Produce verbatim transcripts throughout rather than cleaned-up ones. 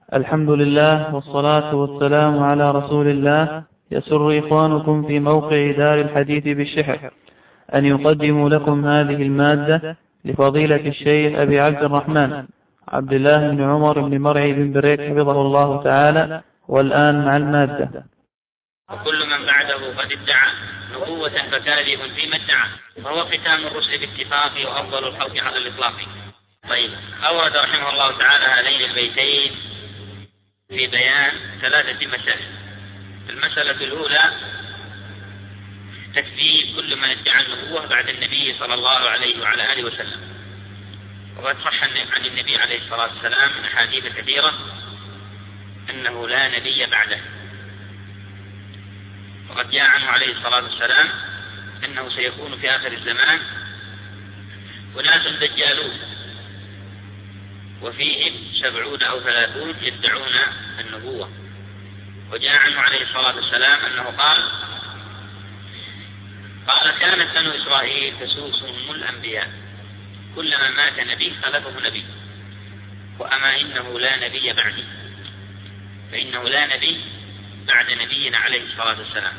الحمد لله والصلاة والسلام على رسول الله. يسر إخوانكم في موقع دار الحديث بالشحر أن يقدموا لكم هذه المادة لفضيلة الشيخ أبي عبد الرحمن عبد الله بن عمر بن مرعي بن بريك حفظه الله تعالى. والآن مع المادة. وكل من بعده قد ادعى نبوة فكاذب فيما ادعى، فهو ختام الرسل باتفاق وأفضل الخلق على الإطلاق. طيب، أورد رحمه الله تعالى هذين البيتين في بيان ثلاثة مسائل. المسألة الأولى تكذيب كل من ادعى النبوة بعد النبي صلى الله عليه وعلى آله وسلم. وقد صح عن النبي عليه الصلاة والسلام من أحاديث كثيرة أنه لا نبي بعده. وقد جاء عنه عليه الصلاة والسلام أنه سيكون في آخر الزمان أناس دجالون وفيهم سبعون أو ثلاثون يدعون النبوة. وجاء عنه عليه الصلاة والسلام أنه قال قال كانت بنو إسرائيل تسوسهم الأنبياء، كلما مات نبي خلفه نبي، وأما إنه لا نبي بعدي، فإنه لا نبي بعد نبينا عليه الصلاة والسلام.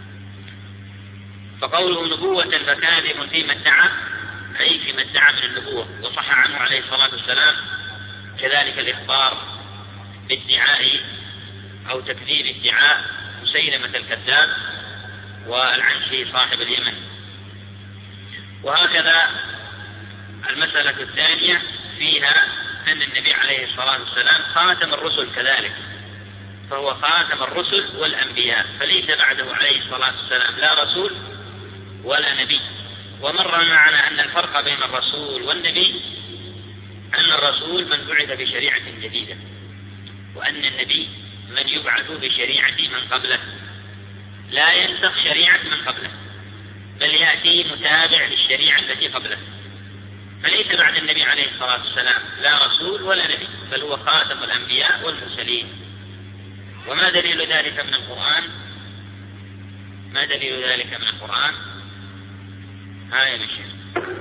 فقوله نبوة فكاذب فيما ادعى أي فيما ادعى من النبوة. وصح عنه عليه الصلاة والسلام كذلك الإخبار بادعاء أو تكذيب ادعاء مسيلمة الكذاب والعنشي صاحب اليمن. وهكذا المسألة الثانية فيها أن النبي عليه الصلاة والسلام خاتم الرسل كذلك، فهو خاتم الرسل والأنبياء، فليس بعده عليه الصلاة والسلام لا رسول ولا نبي. ومر معنا أن الفرق بين الرسول والنبي أن الرسول من بعث بشريعة جديدة، وأن النبي من يبعث بشريعة من قبله، لا ينسخ شريعة من قبله بل يأتي متابع للشريعة التي قبله. فليس بعد النبي عليه الصلاة والسلام لا رسول ولا نبي، بل هو خاتم الأنبياء والمرسلين. وما دليل ذلك من القرآن؟ ما دليل ذلك من القرآن؟ ها يا مشير.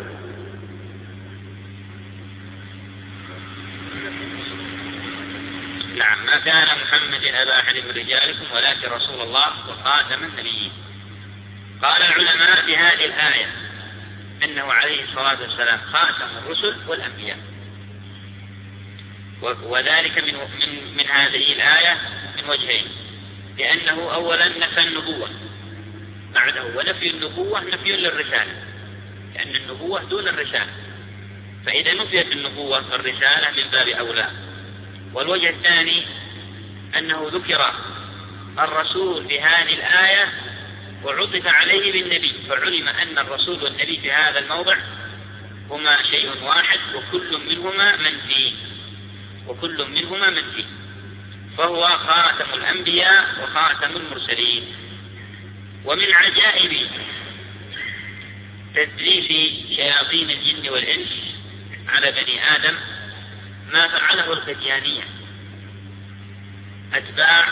نعم، ما كان محمد أبا أحد من رجالكم ولكن رسول الله وخاتم النبيين. قال العلماء في هذه الآية أنه عليه الصلاة والسلام خاتم الرسل والأنبياء، وذلك من, من, من هذه الآية من وجهين. لأنه أولا نفى النبوة بعده، ونفي النبوة نفي للرسالة، لأن النبوة دون الرسالة، فإذا نفيت النبوة فالرسالة من باب أولى. والوجه الثاني أنه ذكر الرسول في هذه الآية وعطف عليه بالنبي، فعلم أن الرسول والنبي في هذا الموضع هما شيء واحد، وكل منهما منفي وكل منهما منفي فهو خاتم الأنبياء وخاتم المرسلين. ومن عجائب تدليس شياطين الجن والإنس على بني آدم ما فعله القديانية أتباع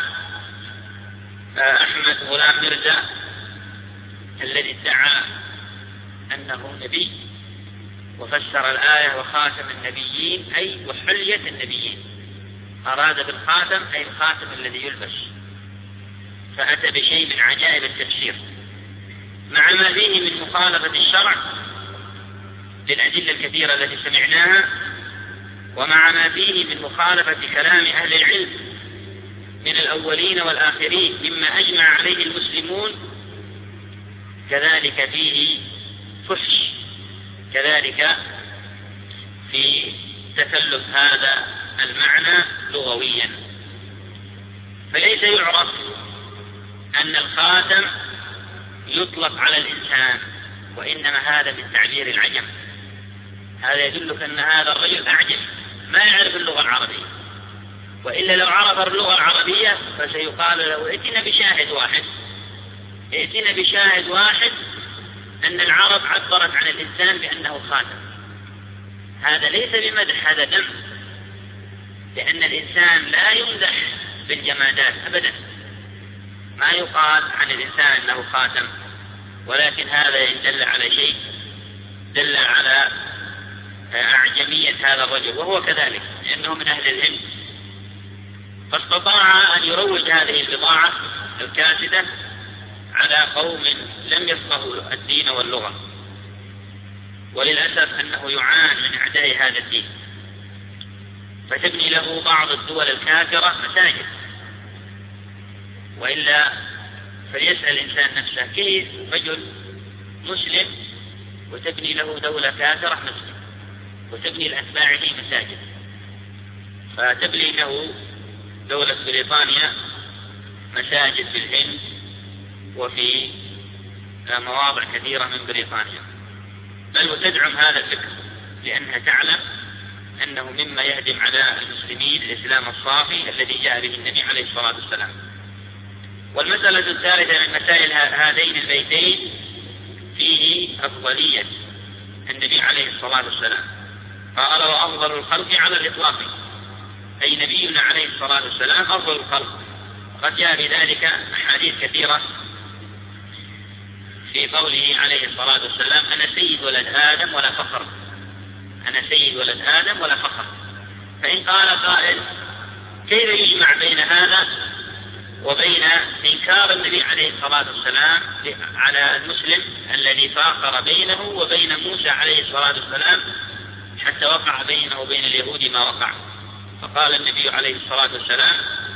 أحمد غلام مرزا الذي ادعى أنه نبي، وفسر الآية وخاتم النبيين أي وحلية النبيين، أراد بالخاتم أي الخاتم الذي يلبس، فأتى بشيء من عجائب التفسير مع ما فيه من مخالفة الشرع للأدلة الكثيرة التي سمعناها، ومع ما فيه من مخالفة كلام أهل العلم من الأولين والآخرين مما أجمع عليه المسلمون. كذلك فيه فحش كذلك في تكلف هذا المعنى لغويا. فليس يعرف أن الخاتم يطلق على الإنسان، وإنما هذا من تعبير العجم. هذا يدلك أن هذا الرجل أعجم ما يعرف اللغة العربية، وإلا لو عرف اللغة العربية فسيقال له ائتنا بشاهد واحد ائتنا بشاهد واحد أن العرب عبرت عن الإنسان بأنه خاتم. هذا ليس بمدح، هذا ذم، لأن الإنسان لا يمدح بالجمادات أبدا، ما يقال عن الإنسان أنه خاتم، ولكن هذا إن دل على شيء دل على أعجمية هذا الرجل، وهو كذلك لأنه من أهل الهند، فاستطاع أن يروج هذه البضاعة الكاسدة على قوم لم يفقهوا الدين واللغة، وللأسف أنه يعاني من أعداء هذا الدين، فتبني له بعض الدول الكافرة مساجد. وإلا فليسأل الإنسان نفسه، كيف رجل مسلم وتبني له دولة كافرة مسجد وتبني لأتباعه مساجد؟ فتبني له دولة بريطانيا مساجد في الهند وفي مواضع كثيرة من بريطانيا، بل وتدعم هذا الفكر لأنها تعلم أنه مما يهدم على المسلمين الإسلام الصافي الذي جاء به النبي عليه الصلاة والسلام. والمسألة الثالثة من مسائل هذين البيتين فيه أفضلية النبي عليه الصلاة والسلام، قال وأفضل الخلق على الإطلاق، أي نبينا عليه الصلاة والسلام أفضل الخلق. قد جاء بذلك أحاديث كثيرة في قوله عليه الصلاة والسلام أنا سيد ولد آدم ولا فخر، أنا سيد ولد آدم ولا فخر. فإن قال قائل كيف يجمع بين هذا وبين إنكار النبي عليه الصلاة والسلام على المسلم الذي فاخر بينه وبين موسى عليه الصلاة والسلام حتى وقع بينه وبين اليهود ما وقع؟ فقال النبي عليه الصلاة والسلام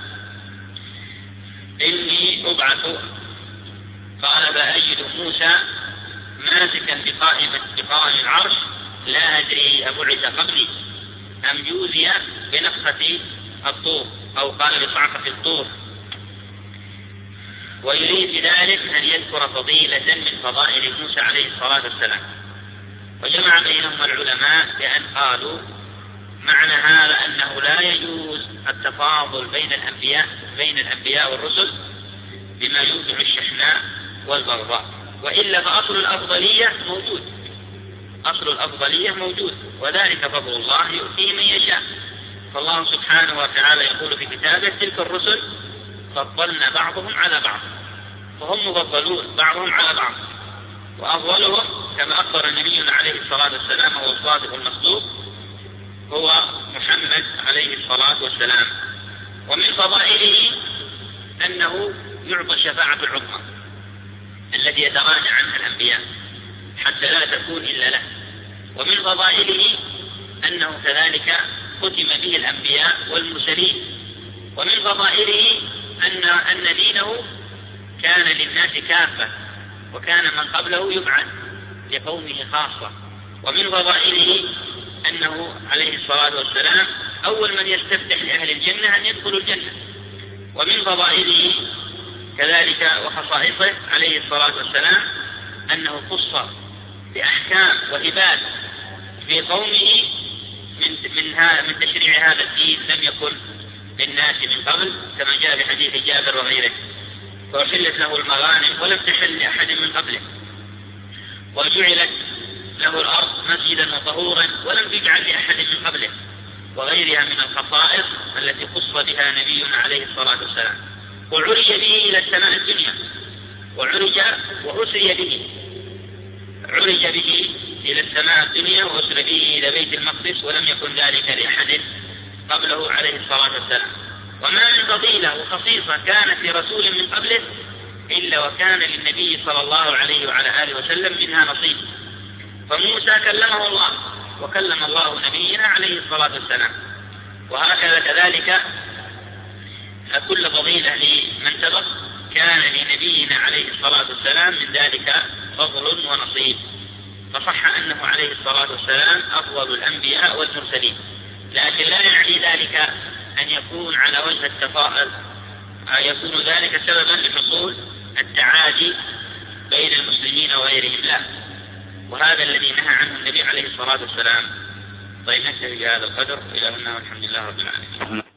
إني أبعث، قال فأجد موسى ماسكا بقائم بقائم العرش لا أدري أبعث قبلي أم جوزي بنفخة الطور أو قال بصعقة الطور، ويريد بذلك أن يذكر فضيلة من فضائل موسى عليه الصلاة والسلام. وجمع بينهم العلماء بأن قالوا معنى هذا أنه لا يجوز التفاضل بين الأنبياء بين الأنبياء والرسل بما يوجع الشحناء والبغضاء، وإلا فأصل الأفضلية موجود، أصل الأفضلية موجود، وذلك فضل الله يؤتيه من يشاء. فالله سبحانه وتعالى يقول في كتابه تلك الرسل فضلنا بعضهم على بعض، فهم مفضلون بعضهم على بعض، وأفضلهم كما أخبر نبينا عليه الصلاة والسلام هو الصادق المصدوق هو محمد عليه الصلاة والسلام. ومن فضائله أنه يعطى الشفاعة العظمى التي يتراجع عنها الأنبياء حتى لا تكون إلا له. ومن فضائله أنه كذلك ختم به الأنبياء والمرسلين. ومن فضائله أن أن دينه كان للناس كافة وكان من قبله يبعث لقومه خاصة. ومن فضائله أنه عليه الصلاة والسلام أول من يستفتح لأهل الجنة أن يدخلوا الجنة. ومن فضائله كذلك وخصائصه عليه الصلاة والسلام أنه خص بأحكام وهبات في قومه من من من تشريع هذا الدين لم يكن للناس من قبل، كما جاء في حديث جابر وغيره، وأحلت له المغانم ولم تحل لأحد من قبله، وجعلت له الأرض مسجدا وطهورا ولم تجعل لأحد من قبله، وغيرها من الخصائص التي خص بها نبينا عليه الصلاة والسلام. وعرج به إلى السماء الدنيا، وعرج وأسري به، عرج به إلى السماء الدنيا وأسري به إلى بيت المقدس، ولم يكن ذلك لأحد قبله عليه الصلاة والسلام. وما من فضيلة وخصيصة كانت لرسول من قبله إلا وكان للنبي صلى الله عليه وعلى آله وسلم منها نصيب. فموسى كلمه الله وكلم الله نبينا عليه الصلاة والسلام، وهكذا كذلك كل فضيلة لمن سبق كان لنبينا عليه الصلاة والسلام من ذلك فضل ونصيب. فصح أنه عليه الصلاة والسلام أفضل الأنبياء والمرسلين، لكن لا يعني ذلك أن يكون على وجه التفاؤل يكون ذلك سببا لحصول التعادي بين المسلمين وغيرهم، لا، وهذا الذي نهى عنه النبي عليه الصلاة والسلام. طيب نكتفي بهذا القدر، إلى هنا والحمد لله رب العالمين.